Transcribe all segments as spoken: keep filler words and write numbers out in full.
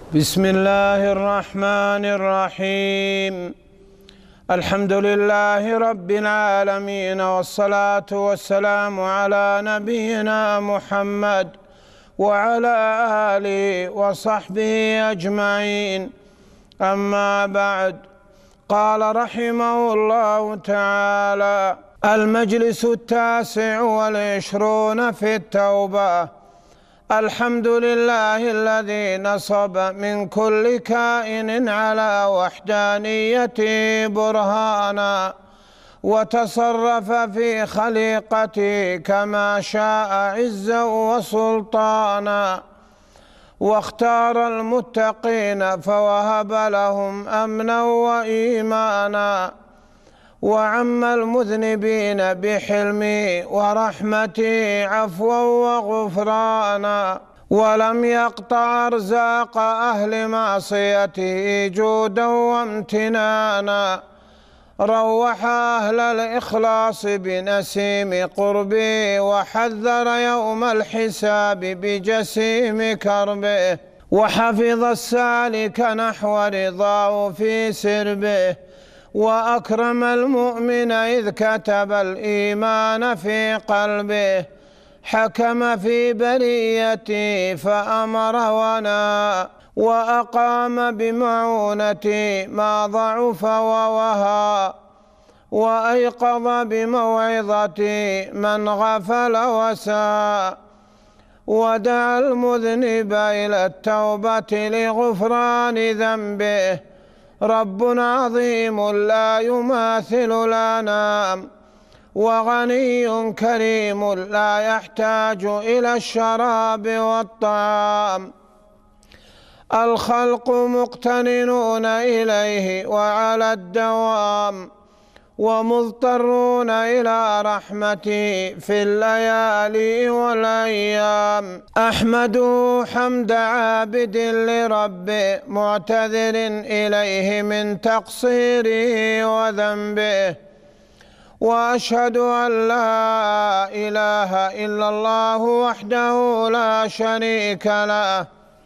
بسم الله الرحمن الرحيم. الحمد لله رب العالمين، والصلاة والسلام على نبينا محمد وعلى آله وصحبه أجمعين. أما بعد، قال رحمه الله تعالى: المجلس التاسع والعشرون في التوبة. الحمد لله الذي نصب من كل كائن على وحدانيته برهانا، وتصرف في خليقته كما شاء عزا وسلطانا، واختار المتقين فوهب لهم أمنا وإيمانا، وعم المذنبين بحلمه ورحمته عفوا وغفرانا، ولم يقطع أرزاق أهل معصيته جودا وامتنانا، روح أهل الإخلاص بنسيم قربه، وحذر يوم الحساب بجسيم كربه، وحفظ السالك نحو رضاه في سربه، وأكرم المؤمن إذ كتب الإيمان في قلبه، حكم في بريته فأمر ونهى، وأقام بمعونته ما ضعف ووهى، وأيقظ بموعظته من غفل وساء، ودعا المذنب إلى التوبة لغفران ذنبه. رب عظيم لا يماثل الأنام، وغني كريم لا يحتاج إلى الشراب والطعام، الخلق مقتننون إليه وعلى الدوام، ومضطرون إلى رحمته في الليالي والأيام. أحمده حمد عابد لربه، معتذر إليه من تقصيره وذنبه، وأشهد أن لا إله إلا الله وحده لا شريك له،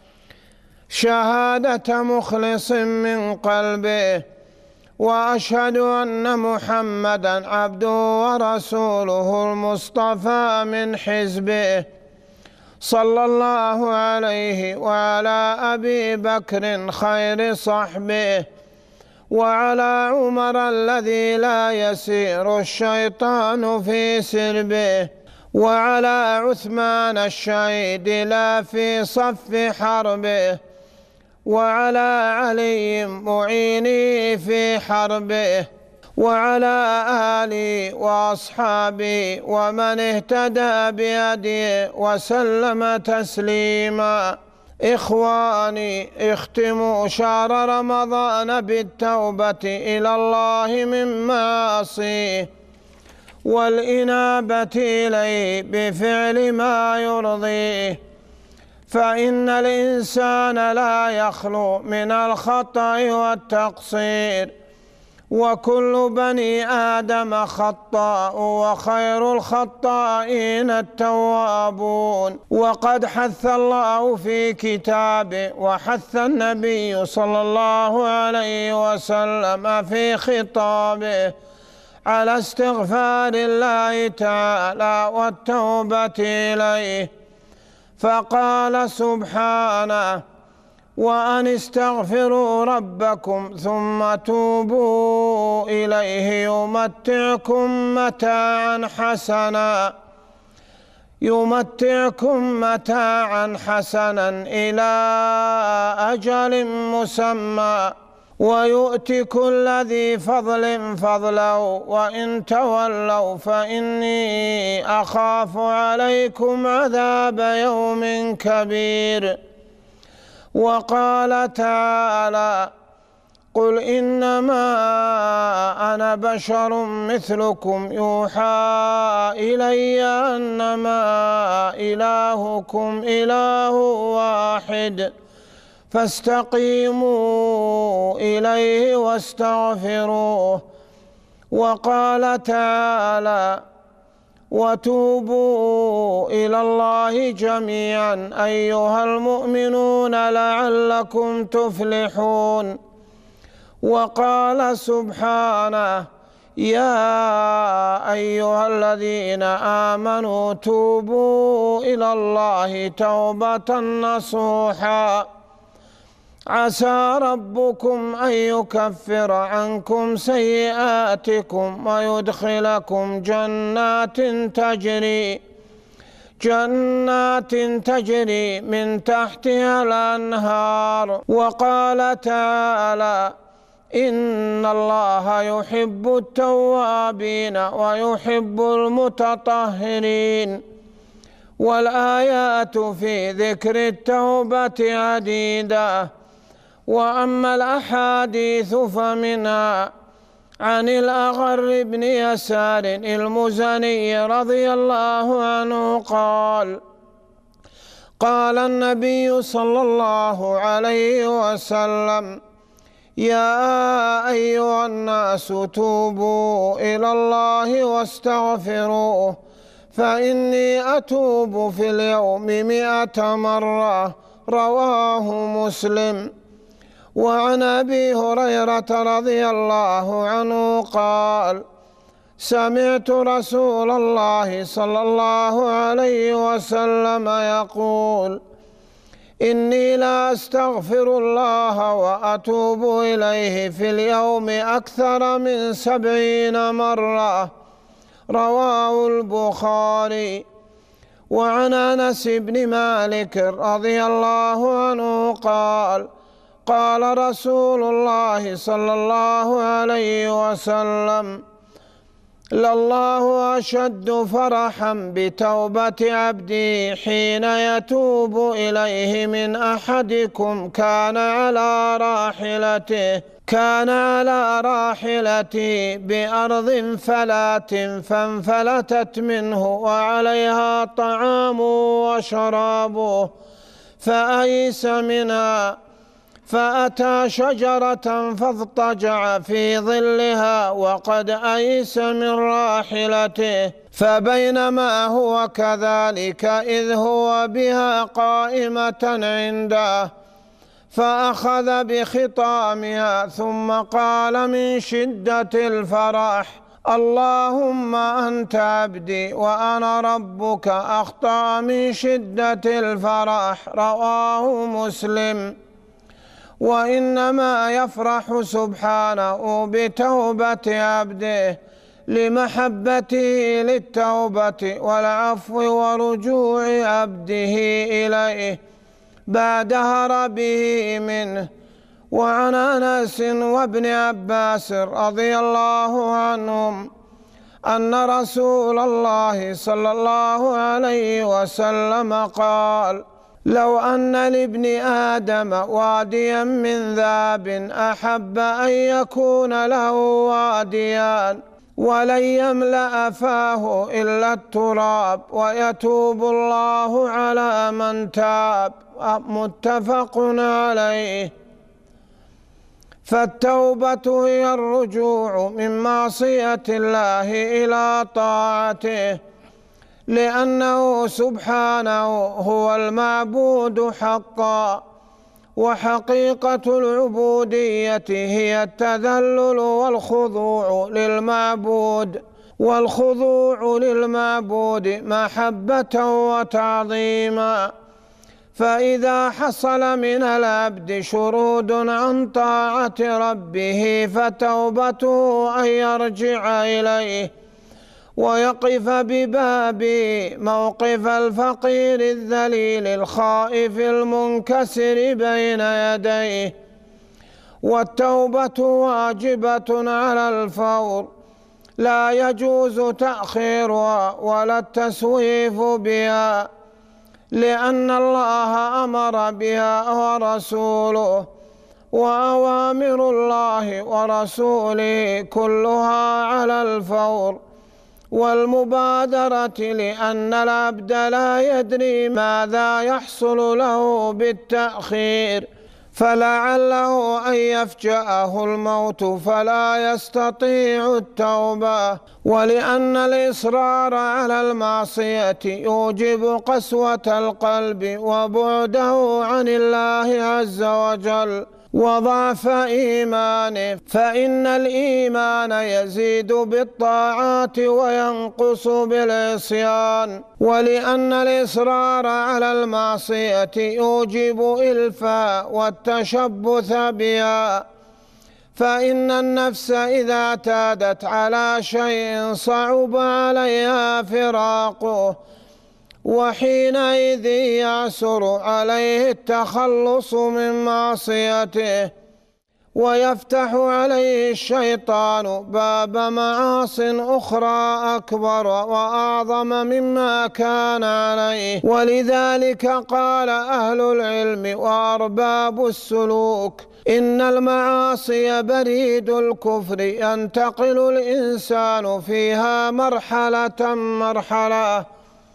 شهادة مخلص من قلبه، وأشهد أن محمدًا عبده ورسوله المصطفى من حزبه، صلى الله عليه وعلى أبي بكر خير صحبه، وعلى عمر الذي لا يسير الشيطان في سربه، وعلى عثمان الشهيد لا في صف حربه، وعلى علي معيني في حربه، وعلى آله وأصحابه ومن اهتدى بهديه وسلم تسليما. إخواني، اختموا شهر رمضان بالتوبة إلى الله من معاصيه، والإنابة إليه بفعل ما يرضيه، فإن الإنسان لا يخلو من الخطأ والتقصير، وكل بني آدم خطاء، وخير الخطائين التوابون. وقد حث الله في كتابه وحث النبي صلى الله عليه وسلم في خطابه على استغفار الله تعالى والتوبة إليه، فقال سبحانه: وأن استغفروا ربكم ثم توبوا إليه يمتعكم متاعا حسنا يمتعكم متاعا حسنا إلى أجل مسمى، ويؤتي كل ذي فضل فضله، وإن تولوا فإني أخاف عليكم عذاب يوم كبير. وقال تعالى: قل إنما أنا بشر مثلكم يوحى إلي أنما إلهكم إله واحد، فاستقيموا إليه واستغفروه. وقال تعالى: وتوبوا إلى الله جميعا أيها المؤمنون لعلكم تفلحون. وقال سبحانه: يا أيها الذين آمنوا توبوا إلى الله توبة نصوحا عسى ربكم أن يكفر عنكم سيئاتكم ويدخلكم جنات تجري جنات تجري من تحتها الأنهار. وقال تعالى: إن الله يحب التوابين ويحب المتطهرين. والآيات في ذكر التوبة عديدة، وأما الأحاديث فمنها عن الأغر بن يسار المزني رضي الله عنه قال: قال النبي صلى الله عليه وسلم: يا أيها الناس توبوا إلى الله واستغفروه فإني أتوب في اليوم مئة مرة. رواه مسلم. وعن أبي هريرة رضي الله عنه قال: سمعت رسول الله صلى الله عليه وسلم يقول: إني لا أستغفر الله وأتوب إليه في اليوم أكثر من سبعين مرة. رواه البخاري. وعن أنس بن مالك رضي الله عنه قال: قال رسول الله صلى الله عليه وسلم: لله أشد فرحا بتوبة عبدي حين يتوب إليه من أحدكم كان على راحلته كان على راحلتي بأرض فلات فانفلتت منه وعليها طعام وشرابه فأيس منها فأتى شجرة فاضطجع في ظلها وقد أيس من راحلته، فبينما هو كذلك إذ هو بها قائمة عنده فأخذ بخطامها ثم قال من شدة الفرح: اللهم أنت عبدي وأنا ربك. أخطأ من شدة الفرح. رواه مسلم. وإنما يفرح سبحانه بتوبة عبده لمحبته للتوبة والعفو ورجوع عبده إليه بعد هربه منه. وعن أنس وابن عباس رضي الله عنهم أن رسول الله صلى الله عليه وسلم قال: لو أن لابن آدم واديا من ذهب أحب أن يكون له واديان ولن يملأ فاه إلا التراب ويتوب الله على من تاب. متفق عليه. فالتوبة هي الرجوع من معصية الله إلى طاعته، لأنه سبحانه هو المعبود حقا، وحقيقة العبودية هي التذلل والخضوع للمعبود والخضوع للمعبود محبة وتعظيما. فإذا حصل من العبد شرود عن طاعة ربه فتوبته أن يرجع إليه ويقف بباب موقف الفقير الذليل الخائف المنكسر بين يديه. والتوبة واجبة على الفور، لا يجوز تأخيرها ولا التسويف بها، لأن الله أمر بها ورسوله، وأوامر الله ورسوله كلها على الفور والمبادرة، لأن العبد لا يدري ماذا يحصل له بالتأخير، فلعله أن يفجأه الموت فلا يستطيع التوبة. ولأن الإصرار على المعصية يوجب قسوة القلب وبعده عن الله عز وجل وضعف إيمانه، فإن الإيمان يزيد بالطاعات وينقص بالعصيان. ولأن الإصرار على المعصية يوجب إلفاء والتشبث بها، فإن النفس إذا اعتادت على شيء صعب عليها فراقه، وحينئذ يعسر عليه التخلص من معصيته، ويفتح عليه الشيطان باب معاص أخرى أكبر وأعظم مما كان عليه. ولذلك قال أهل العلم وأرباب السلوك: إن المعاصي بريد الكفر، ينتقل الإنسان فيها مرحلة مرحلة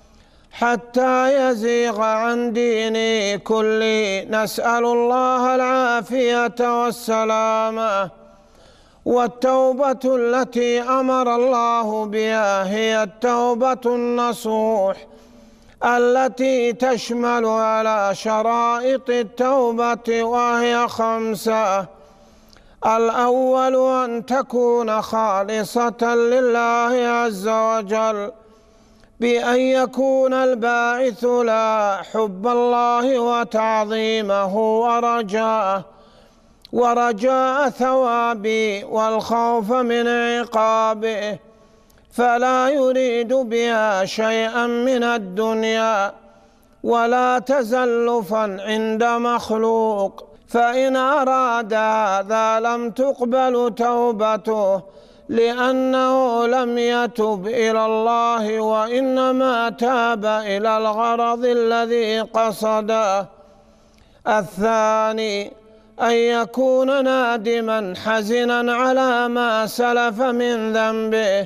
حتى يزيغ عن دينه كله. نسأل الله العافية والسلامة. والتوبة التي أمر الله بها هي التوبة النصوح، التي تشمل على شرائط التوبة، وهي خمسة: الأول أن تكون خالصة لله عز وجل، بأن يكون الباعث لا حب الله وتعظيمه ورجاءه ورجاء ثوابه والخوف من عقابه، فلا يريد بها شيئا من الدنيا ولا تزلفا عند مخلوق، فإن أراد هذا لم تقبل توبته، لأنه لم يتب إلى الله وإنما تاب إلى الغرض الذي قصده. الثاني أن يكون نادما حزنا على ما سلف من ذنبه،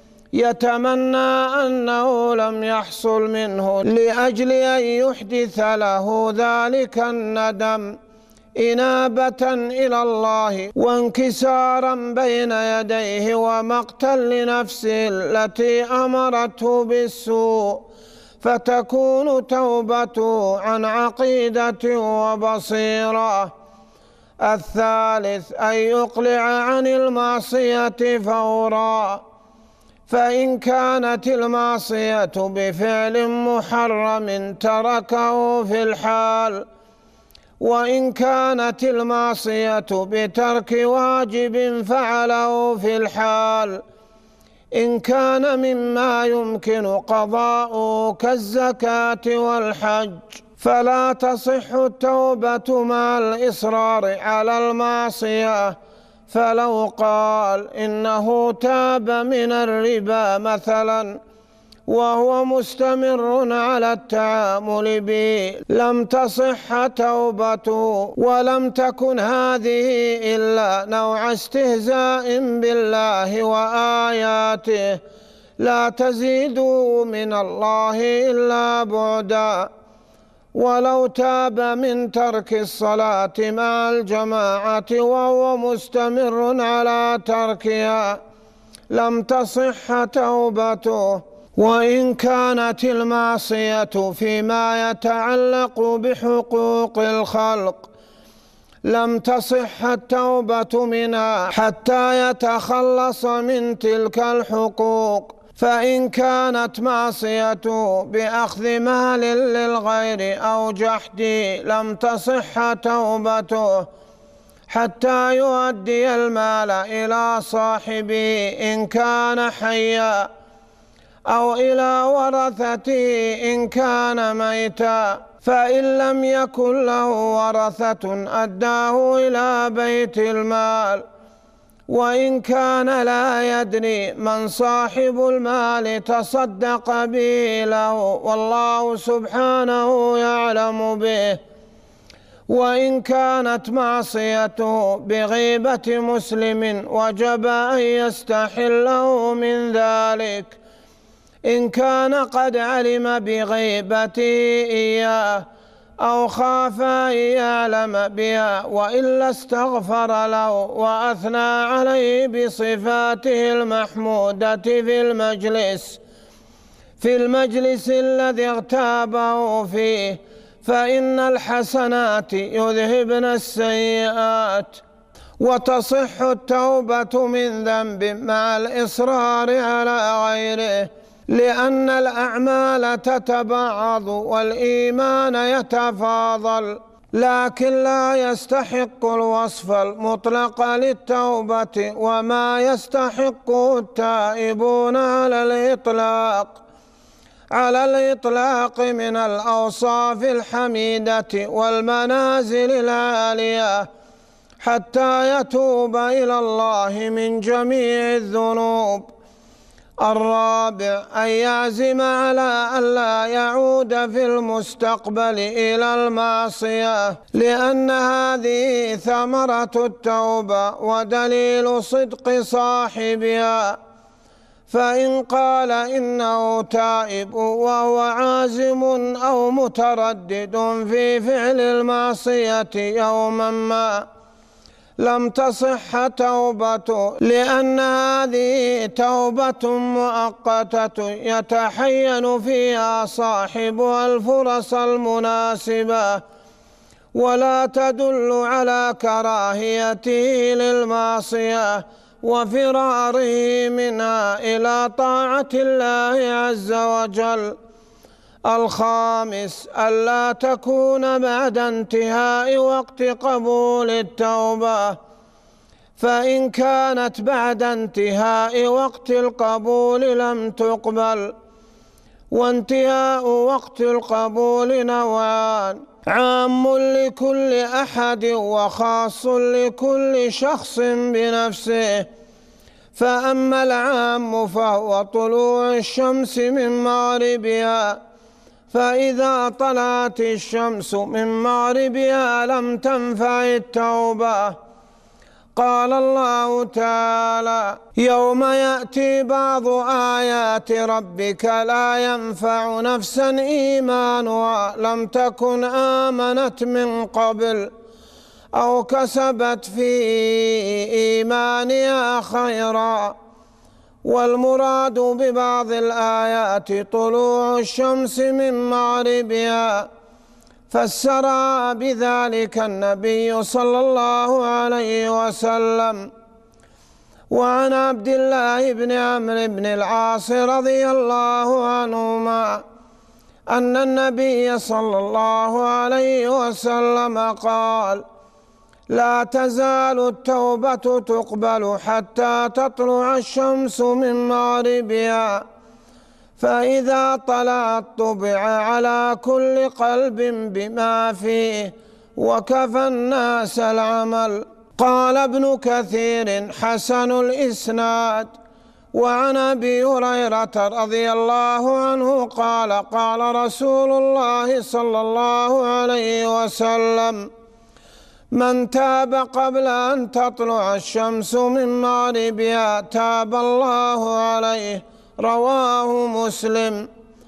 يتمنى أنه لم يحصل منه لأجل أن يحدث له ذلك الندم إنابة إلى الله وانكسارا بين يديه ومقتا لنفسه التي أمرته بالسوء، فتكون توبته عن عقيدة وبصيرة. الثالث أن يقلع عن المعصية فورا، فإن كانت المعصية بفعل محرم تركه في الحال، وإن كانت المعصية بترك واجب فعله في الحال. إن كان مما يمكن قضاؤه كالزكاة والحج فلا تصح التوبة مع الإصرار على المعصية. فلو قال إنه تاب من الربا مثلا وهو مستمر على التعامل به لم تصح توبته، ولم تكن هذه إلا نوع استهزاء بالله وآياته لا تزيد من الله إلا بعدا. ولو تاب من ترك الصلاة مع الجماعة وهو مستمر على تركها لم تصح توبته. وإن كانت المعصية فيما يتعلق بحقوق الخلق لم تصح التوبة منها حتى يتخلص من تلك الحقوق. فإن كانت معصيته بأخذ مال للغير أو جحد لم تصح توبته حتى يؤدي المال إلى صاحبه إن كان حيا، أو إلى ورثته إن كان ميتا، فإن لم يكن له ورثة أداه إلى بيت المال. وإن كان لا يدري من صاحب المال تصدق به له والله سبحانه يعلم به. وإن كانت معصيته بغيبة مسلم وجب أن يستحله من ذلك إن كان قد علم بغيبته إياه، أو خاف أن يعلم بها، وإلا استغفر له وأثنى عليه بصفاته المحمودة في المجلس في المجلس الذي اغتابه فيه، فإن الحسنات يذهبن السيئات. وتصح التوبة من ذنب مع الإصرار على غيره، لأن الأعمال تتبعض والإيمان يتفاضل، لكن لا يستحق الوصف المطلق للتوبة وما يستحقه التائبون على الإطلاق على الإطلاق من الأوصاف الحميدة والمنازل العالية، حتى يتوب إلى الله من جميع الذنوب. الرابع أن يعزم على أن لا يعود في المستقبل إلى المعصية، لأن هذه ثمرة التوبة ودليل صدق صاحبها. فإن قال إنه تائب وهو عازم أو متردد في فعل المعصية يوما ما، لم تصح توبته، لأن هذه توبة مؤقتة يتحين فيها صاحبها الفرص المناسبة، ولا تدل على كراهيته للمعصية وفراره منها إلى طاعة الله عز وجل. الخامس ألا تكون بعد انتهاء وقت قبول التوبة، فإن كانت بعد انتهاء وقت القبول لم تقبل. وانتهاء وقت القبول نوعان: عام لكل أحد وخاص لكل شخص بنفسه. فأما العام فهو طلوع الشمس من مغربها، فإذا طلعت الشمس من مغربها لم تنفع التوبة. قال الله تعالى: يوم يأتي بعض آيات ربك لا ينفع نفسا إيمانها لم تكن آمنت من قبل أو كسبت في إيمانها خيرا. والمراد ببعض الآيات طلوع الشمس من مغربها، فسر بذلك النبي صلى الله عليه وسلم. وعن عبد الله بن عمرو بن العاص رضي الله عنهما أن النبي صلى الله عليه وسلم قال: لا تزال التوبة تقبل حتى تطلع الشمس من مغربها، فإذا طلعت طبع على كل قلب بما فيه وكفى الناس العمل. قال ابن كثير: حسن الإسناد. وعن أبي هريرة رضي الله عنه قال: قال رسول الله صلى الله عليه وسلم: من تاب قبل أن تطلع الشمس من مغربها تاب الله عليه. رواه مسلم.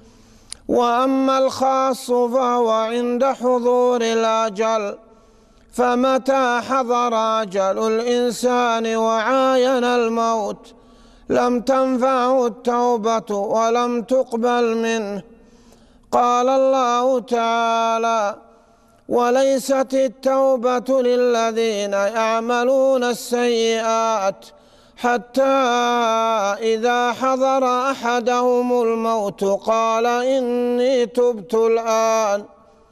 وأما الخاص فهو عند حضور الأجل، فمتى حضر أجل الإنسان وعاين الموت لم تنفعه التوبة ولم تقبل منه. قال الله تعالى: وليست التوبة للذين يعملون السيئات حتى إذا حضر أحدهم الموت قال إني تبت الآن.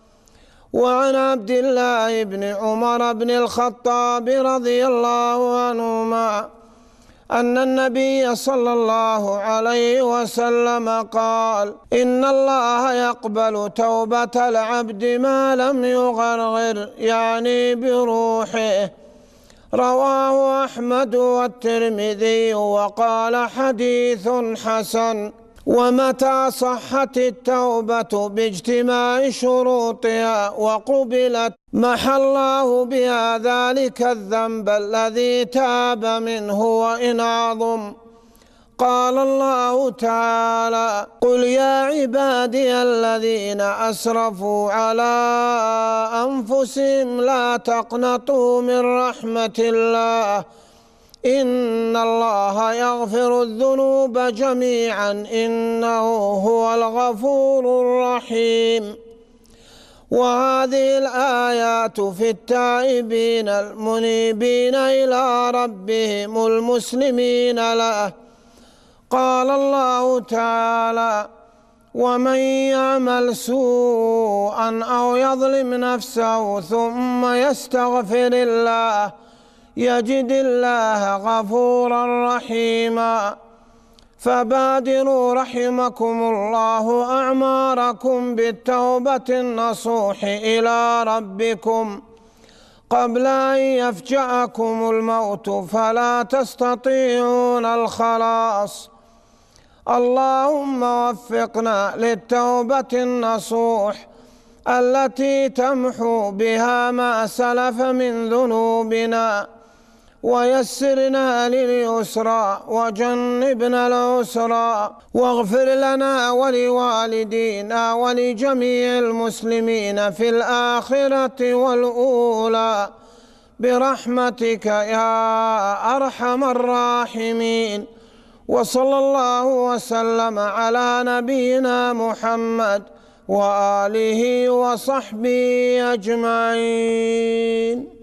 وعن عبد الله بن عمر بن الخطاب رضي الله عنهما أن النبي صلى الله عليه وسلم قال: إن الله يقبل توبة العبد ما لم يغرغر، يعني بروحه. رواه أحمد والترمذي وقال: حديث حسن. ومتى صحت التوبة باجتماع شروطها وقبلت محى الله بها ذلك الذنب الذي تاب منه وإن عظم. قال الله تعالى: قل يا عبادي الذين أسرفوا على أنفسهم لا تقنطوا من رحمة الله إن الله يغفر الذنوب جميعا إنه هو الغفور الرحيم. وهذه الآيات في التائبين المنيبين إلى ربهم المسلمين له. قال الله تعالى: ومن يعمل سوءا أو يظلم نفسه ثم يستغفر الله يجد الله غفورا رحيما. فبادروا رحمكم الله أعماركم بالتوبة النصوح إلى ربكم قبل أن يفجأكم الموت فلا تستطيعون الخلاص. اللهم وفقنا للتوبة النصوح التي تمحو بها ما سلف من ذنوبنا، ويسرنا لليسرى وجنبنا العسرى، واغفر لنا ولوالدينا ولجميع المسلمين في الآخرة والأولى برحمتك يا أرحم الراحمين. وصلى الله وسلم على نبينا محمد وآله وصحبه أجمعين.